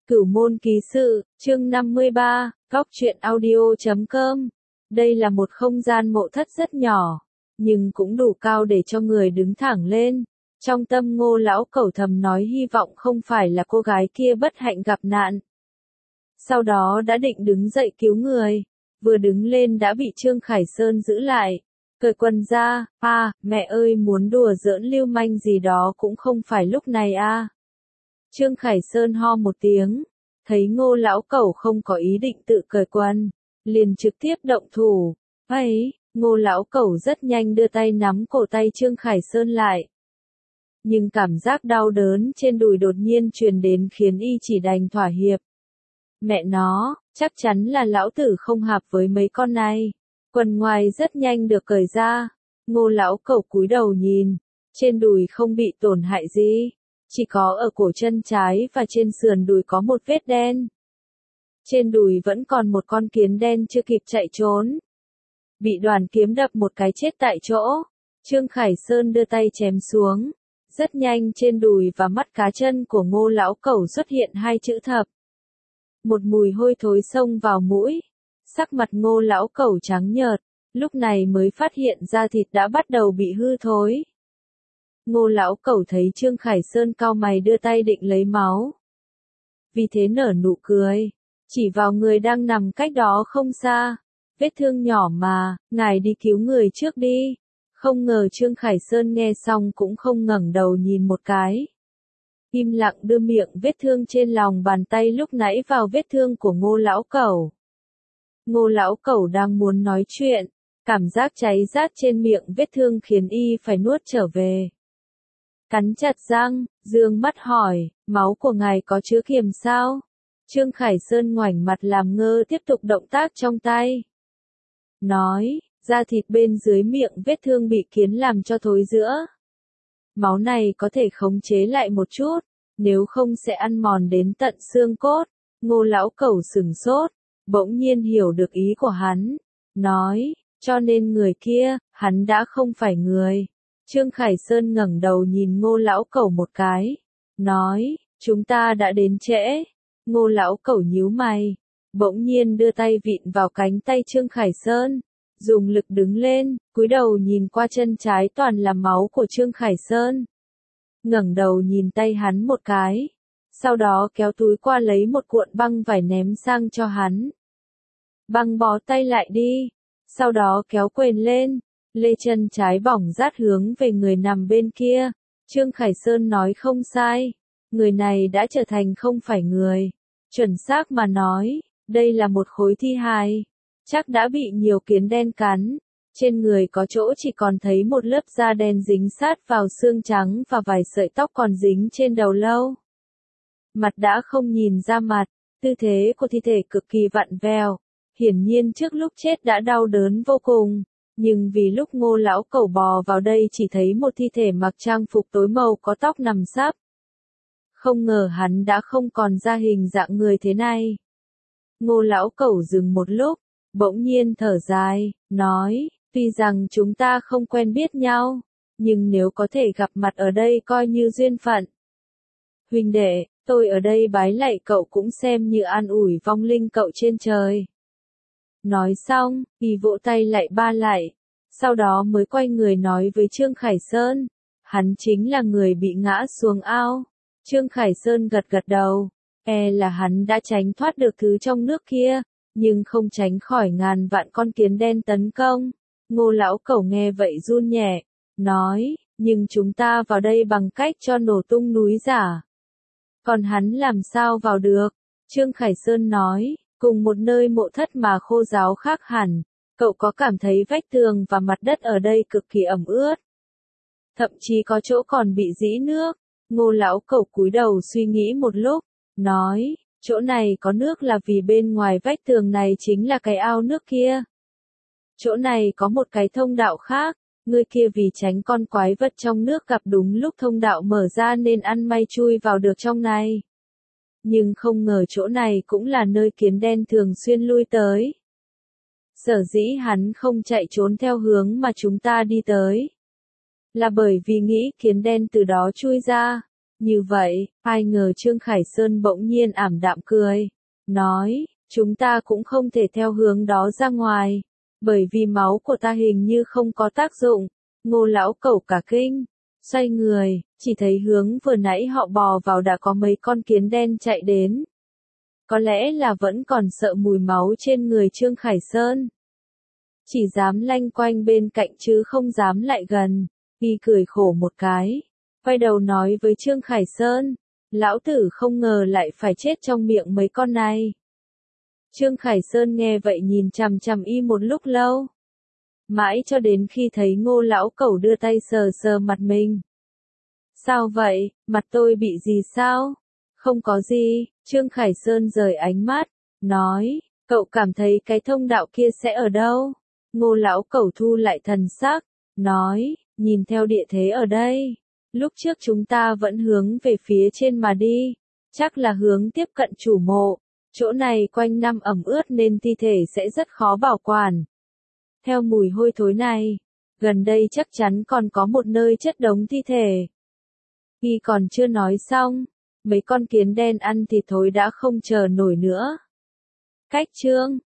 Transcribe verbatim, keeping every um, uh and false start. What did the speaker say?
Cửu môn ký sự, chương năm mươi ba, góc truyện audio chấm com. Đây là một không gian mộ thất rất nhỏ, nhưng cũng đủ cao để cho người đứng thẳng lên. Trong tâm Ngô lão cẩu thầm nói hy vọng không phải là cô gái kia bất hạnh gặp nạn. Sau đó đã định đứng dậy cứu người, vừa đứng lên đã bị Trương Khải Sơn giữ lại. Cởi quần ra, à, mẹ ơi muốn đùa giỡn lưu manh gì đó cũng không phải lúc này à. Trương Khải Sơn ho một tiếng, thấy Ngô lão cẩu không có ý định tự cởi quần, liền trực tiếp động thủ. Ấy, Ngô lão cẩu rất nhanh đưa tay nắm cổ tay Trương Khải Sơn lại. Nhưng cảm giác đau đớn trên đùi đột nhiên truyền đến khiến y chỉ đành thỏa hiệp. Mẹ nó, chắc chắn là lão tử không hợp với mấy con này. Quần ngoài rất nhanh được cởi ra. Ngô lão cẩu cúi đầu nhìn, trên đùi không bị tổn hại gì, chỉ có ở cổ chân trái và trên sườn đùi có một vết đen. Trên đùi vẫn còn một con kiến đen chưa kịp chạy trốn. Bị đoàn kiếm đập một cái chết tại chỗ. Trương Khải Sơn đưa tay chém xuống. Rất nhanh trên đùi và mắt cá chân của Ngô lão cẩu xuất hiện hai chữ thập. Một mùi hôi thối xông vào mũi. Sắc mặt Ngô lão cẩu trắng nhợt, lúc này mới phát hiện da thịt đã bắt đầu bị hư thối. Ngô lão cẩu thấy Trương Khải Sơn cau mày đưa tay định lấy máu. Vì thế nở nụ cười, chỉ vào người đang nằm cách đó không xa. Vết thương nhỏ mà, ngài đi cứu người trước đi. Không ngờ Trương Khải Sơn nghe xong cũng không ngẩng đầu nhìn một cái. Im lặng đưa miệng vết thương trên lòng bàn tay lúc nãy vào vết thương của Ngô lão cẩu. Ngô lão cẩu đang muốn nói chuyện, cảm giác cháy rát trên miệng vết thương khiến y phải nuốt trở về. Cắn chặt răng, dương mắt hỏi, máu của ngài có chứa kiềm sao? Trương Khải Sơn ngoảnh mặt làm ngơ tiếp tục động tác trong tay. Nói, da thịt bên dưới miệng vết thương bị kiến làm cho thối rữa. Máu này có thể khống chế lại một chút, nếu không sẽ ăn mòn đến tận xương cốt. Ngô lão cẩu sừng sốt, bỗng nhiên hiểu được ý của hắn. Nói, cho nên người kia, hắn đã không phải người. Trương Khải Sơn ngẩng đầu nhìn Ngô lão cẩu một cái. Nói, chúng ta đã đến trễ. Ngô lão cẩu nhíu mày. Bỗng nhiên đưa tay vịn vào cánh tay Trương Khải Sơn. Dùng lực đứng lên, cúi đầu nhìn qua chân trái toàn là máu của Trương Khải Sơn. Ngẩng đầu nhìn tay hắn một cái. Sau đó kéo túi qua lấy một cuộn băng vải ném sang cho hắn. Băng bó tay lại đi. Sau đó kéo quần lên. Lê chân trái bỏng rát hướng về người nằm bên kia. Trương Khải Sơn nói không sai. Người này đã trở thành không phải người. Chuẩn xác mà nói, đây là một khối thi hài. Chắc đã bị nhiều kiến đen cắn. Trên người có chỗ chỉ còn thấy một lớp da đen dính sát vào xương trắng và vài sợi tóc còn dính trên đầu lâu. Mặt đã không nhìn ra mặt, tư thế của thi thể cực kỳ vặn vẹo. Hiển nhiên trước lúc chết đã đau đớn vô cùng. Nhưng vì lúc Ngô lão cẩu bò vào đây chỉ thấy một thi thể mặc trang phục tối màu có tóc nằm sấp. Không ngờ hắn đã không còn ra hình dạng người thế này. Ngô lão cẩu dừng một lúc, bỗng nhiên thở dài, nói, tuy rằng chúng ta không quen biết nhau, nhưng nếu có thể gặp mặt ở đây coi như duyên phận. Huynh đệ, tôi ở đây bái lạy cậu cũng xem như an ủi vong linh cậu trên trời. Nói xong, y vỗ tay lại ba lại, sau đó mới quay người nói với Trương Khải Sơn, hắn chính là người bị ngã xuống ao. Trương Khải Sơn gật gật đầu, e là hắn đã tránh thoát được thứ trong nước kia, nhưng không tránh khỏi ngàn vạn con kiến đen tấn công. Ngô lão cẩu nghe vậy run nhẹ, nói, nhưng chúng ta vào đây bằng cách cho nổ tung núi giả. Còn hắn làm sao vào được? Trương Khải Sơn nói, cùng một nơi mộ thất mà khô ráo khác hẳn, cậu có cảm thấy vách tường và mặt đất ở đây cực kỳ ẩm ướt. Thậm chí có chỗ còn bị rỉ nước. Ngô lão cẩu cúi đầu suy nghĩ một lúc, nói, chỗ này có nước là vì bên ngoài vách tường này chính là cái ao nước kia. Chỗ này có một cái thông đạo khác, người kia vì tránh con quái vật trong nước gặp đúng lúc thông đạo mở ra nên ăn may chui vào được trong này. Nhưng không ngờ chỗ này cũng là nơi kiến đen thường xuyên lui tới. Sở dĩ hắn không chạy trốn theo hướng mà chúng ta đi tới. Là bởi vì nghĩ kiến đen từ đó chui ra. Như vậy, ai ngờ Trương Khải Sơn bỗng nhiên ảm đạm cười, nói, chúng ta cũng không thể theo hướng đó ra ngoài, bởi vì máu của ta hình như không có tác dụng. Ngô lão cẩu cả kinh, xoay người, chỉ thấy hướng vừa nãy họ bò vào đã có mấy con kiến đen chạy đến. Có lẽ là vẫn còn sợ mùi máu trên người Trương Khải Sơn. Chỉ dám lanh quanh bên cạnh chứ không dám lại gần. Y cười khổ một cái, quay đầu nói với Trương Khải Sơn, lão tử không ngờ lại phải chết trong miệng mấy con này. Trương Khải Sơn nghe vậy nhìn chằm chằm Y một lúc lâu. Mãi cho đến khi thấy Ngô lão cẩu đưa tay sờ sờ mặt mình. Sao vậy, mặt tôi bị gì sao? Không có gì, Trương Khải Sơn rời ánh mắt, nói, cậu cảm thấy cái thông đạo kia sẽ ở đâu? Ngô lão cẩu thu lại thần sắc, nói, nhìn theo địa thế ở đây, lúc trước chúng ta vẫn hướng về phía trên mà đi, chắc là hướng tiếp cận chủ mộ, chỗ này quanh năm ẩm ướt nên thi thể sẽ rất khó bảo quản. Theo mùi hôi thối này, gần đây chắc chắn còn có một nơi chất đống thi thể. Y còn chưa nói xong, mấy con kiến đen ăn thịt thối đã không chờ nổi nữa. Cách Trương